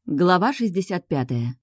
Глава 65.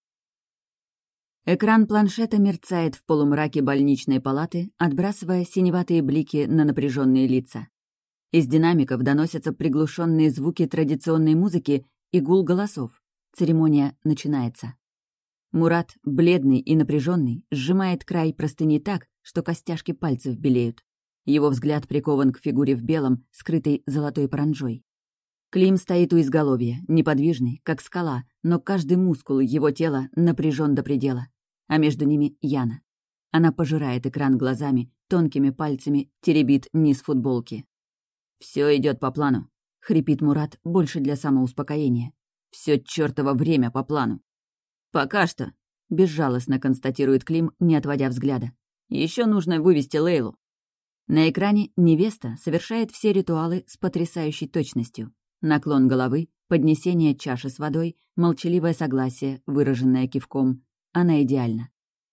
Экран планшета мерцает в полумраке больничной палаты, отбрасывая синеватые блики на напряженные лица. Из динамиков доносятся приглушенные звуки традиционной музыки и гул голосов. Церемония начинается. Мурат, бледный и напряженный, сжимает край простыни так, что костяшки пальцев белеют. Его взгляд прикован к фигуре в белом, скрытой золотой паранджой. Клим стоит у изголовья, неподвижный, как скала, но каждый мускул его тела напряжен до предела. А между ними Яна. Она пожирает экран глазами, тонкими пальцами теребит низ футболки. «Все идет по плану», — хрипит Мурат больше для самоуспокоения. «Все чертово время по плану». «Пока что», — безжалостно констатирует Клим, не отводя взгляда. Еще нужно вывести Лейлу». На экране невеста совершает все ритуалы с потрясающей точностью. Наклон головы, поднесение чаши с водой, молчаливое согласие, выраженное кивком. Она идеальна.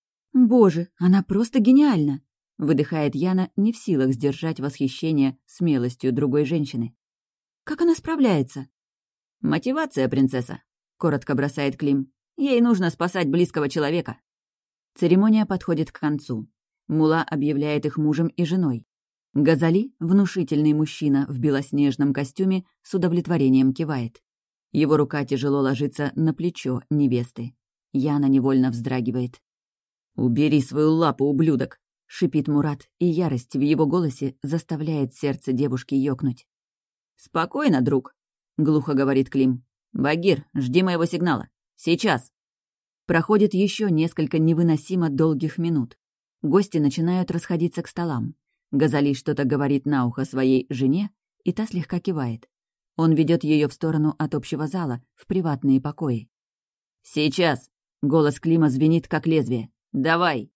«Боже, она просто гениальна!» — выдыхает Яна, не в силах сдержать восхищение смелостью другой женщины. «Как она справляется?» «Мотивация, принцесса», — коротко бросает Клим. «Ей нужно спасать близкого человека». Церемония подходит к концу. Мулла объявляет их мужем и женой. Газали, внушительный мужчина в белоснежном костюме, с удовлетворением кивает. Его рука тяжело ложится на плечо невесты. Яна невольно вздрагивает. «Убери свою лапу, ублюдок!» — шипит Мурат, и ярость в его голосе заставляет сердце девушки ёкнуть. «Спокойно, друг», — глухо говорит Клим. «Багир, жди моего сигнала. Сейчас!» Проходит еще несколько невыносимо долгих минут. Гости начинают расходиться к столам. Газали что-то говорит на ухо своей жене, и та слегка кивает. Он ведет ее в сторону от общего зала, в приватные покои. «Сейчас!» — голос Клима звенит, как лезвие. «Давай!»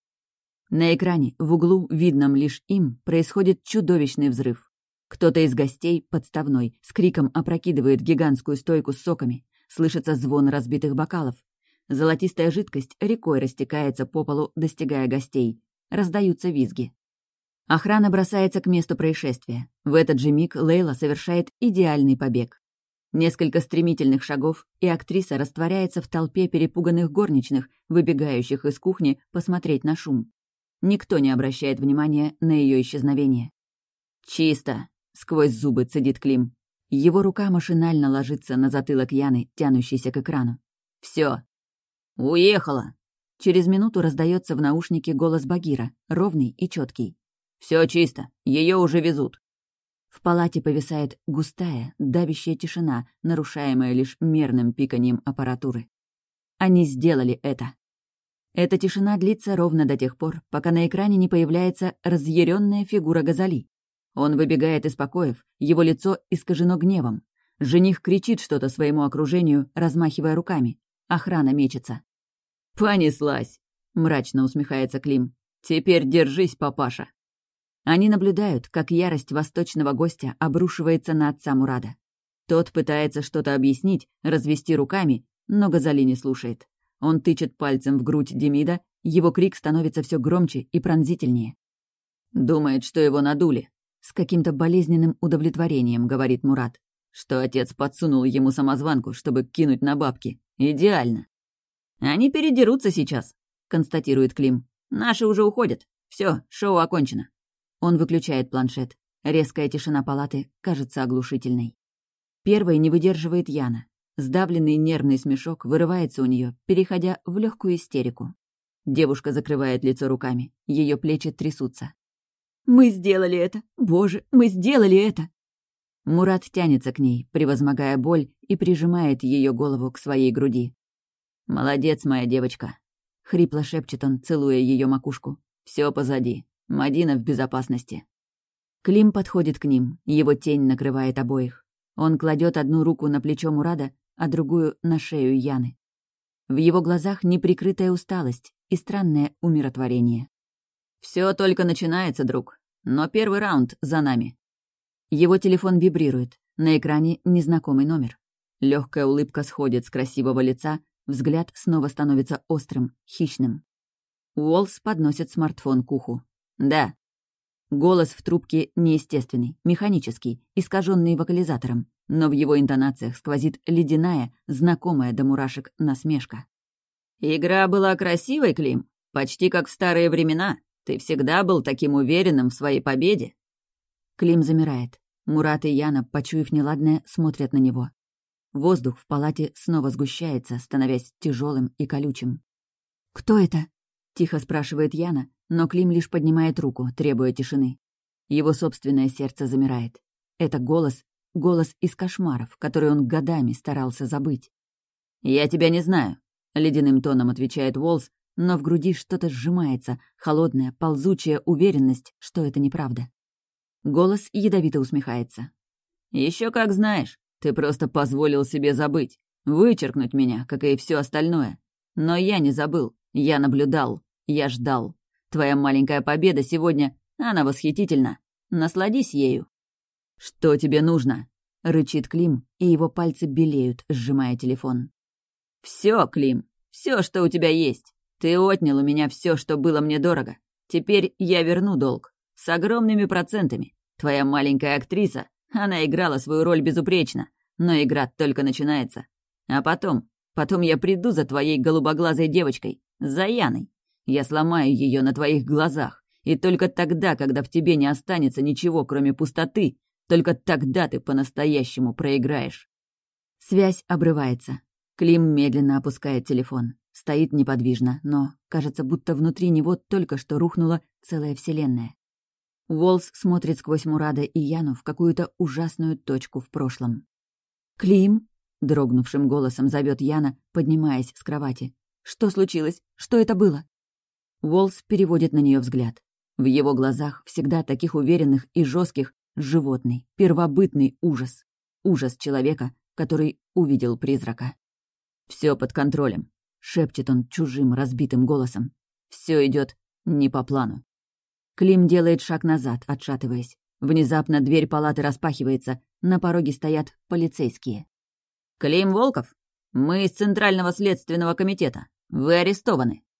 На экране, в углу, видном лишь им, происходит чудовищный взрыв. Кто-то из гостей, подставной, с криком опрокидывает гигантскую стойку с соками. Слышится звон разбитых бокалов. Золотистая жидкость рекой растекается по полу, достигая гостей. Раздаются визги. Охрана бросается к месту происшествия. В этот же миг Лейла совершает идеальный побег. Несколько стремительных шагов, и актриса растворяется в толпе перепуганных горничных, выбегающих из кухни посмотреть на шум. Никто не обращает внимания на ее исчезновение. «Чисто!» — сквозь зубы цедит Клим. Его рука машинально ложится на затылок Яны, тянущейся к экрану. «Все!» «Уехала!» Через минуту раздается в наушнике голос Багира, ровный и четкий. «Все чисто, ее уже везут». В палате повисает густая, давящая тишина, нарушаемая лишь мерным пиканьем аппаратуры. Они сделали это. Эта тишина длится ровно до тех пор, пока на экране не появляется разъяренная фигура Газали. Он выбегает из покоев, его лицо искажено гневом. Жених кричит что-то своему окружению, размахивая руками. Охрана мечется. «Понеслась!» — мрачно усмехается Клим. «Теперь держись, папаша!» Они наблюдают, как ярость восточного гостя обрушивается на отца Мурада. Тот пытается что-то объяснить, развести руками, но Газали не слушает. Он тычет пальцем в грудь Демида, его крик становится все громче и пронзительнее. «Думает, что его надули», — с каким-то болезненным удовлетворением говорит Мурат, что отец подсунул ему самозванку, чтобы кинуть на бабки. Идеально. «Они передерутся сейчас», — констатирует Клим. «Наши уже уходят. Все, шоу окончено». Он выключает планшет. Резкая тишина палаты кажется оглушительной. Первой не выдерживает Яна. Сдавленный нервный смешок вырывается у нее, переходя в легкую истерику. Девушка закрывает лицо руками. Ее плечи трясутся. «Мы сделали это! Боже, мы сделали это!» Мурат тянется к ней, превозмогая боль, и прижимает ее голову к своей груди. «Молодец, моя девочка!» — хрипло шепчет он, целуя ее макушку. «Все позади. Мадина в безопасности». Клим подходит к ним, его тень накрывает обоих. Он кладет одну руку на плечо Мурада, а другую — на шею Яны. В его глазах неприкрытая усталость и странное умиротворение. «Все только начинается, друг, но первый раунд за нами». Его телефон вибрирует, на экране незнакомый номер. Легкая улыбка сходит с красивого лица, взгляд снова становится острым, хищным. Уолс подносит смартфон к уху. «Да». Голос в трубке неестественный, механический, искаженный вокализатором, но в его интонациях сквозит ледяная, знакомая до мурашек насмешка. «Игра была красивой, Клим, почти как в старые времена. Ты всегда был таким уверенным в своей победе». Клим замирает. Мурат и Яна, почуяв неладное, смотрят на него. Воздух в палате снова сгущается, становясь тяжелым и колючим. «Кто это?» — тихо спрашивает Яна, но Клим лишь поднимает руку, требуя тишины. Его собственное сердце замирает. Это голос из кошмаров, который он годами старался забыть. «Я тебя не знаю», — ледяным тоном отвечает Уоллс, но в груди что-то сжимается, холодная, ползучая уверенность, что это неправда. Голос ядовито усмехается. «Еще как знаешь, ты просто позволил себе забыть, вычеркнуть меня, как и все остальное. Но я не забыл, я наблюдал, я ждал. Твоя маленькая победа сегодня, она восхитительна. Насладись ею». «Что тебе нужно?» — рычит Клим, и его пальцы белеют, сжимая телефон. «Все, Клим, все, что у тебя есть. Ты отнял у меня все, что было мне дорого. Теперь я верну долг. С огромными процентами. Твоя маленькая актриса, она играла свою роль безупречно, но игра только начинается. А потом я приду за твоей голубоглазой девочкой, за Яной. Я сломаю ее на твоих глазах. И только тогда, когда в тебе не останется ничего, кроме пустоты, только тогда ты по-настоящему проиграешь». Связь обрывается. Клим медленно опускает телефон. Стоит неподвижно, но кажется, будто внутри него только что рухнула целая вселенная. Уоллс смотрит сквозь Мурада и Яну в какую-то ужасную точку в прошлом. «Клим?» — дрогнувшим голосом зовет Яна, поднимаясь с кровати. «Что случилось? Что это было?» Уоллс переводит на нее взгляд. В его глазах, всегда таких уверенных и жестких, животный, первобытный ужас. Ужас человека, который увидел призрака. «Все под контролем», — шепчет он чужим разбитым голосом. «Все идет не по плану». Клим делает шаг назад, отшатываясь. Внезапно дверь палаты распахивается, на пороге стоят полицейские. «Клим Волков? Мы из Центрального следственного комитета. Вы арестованы».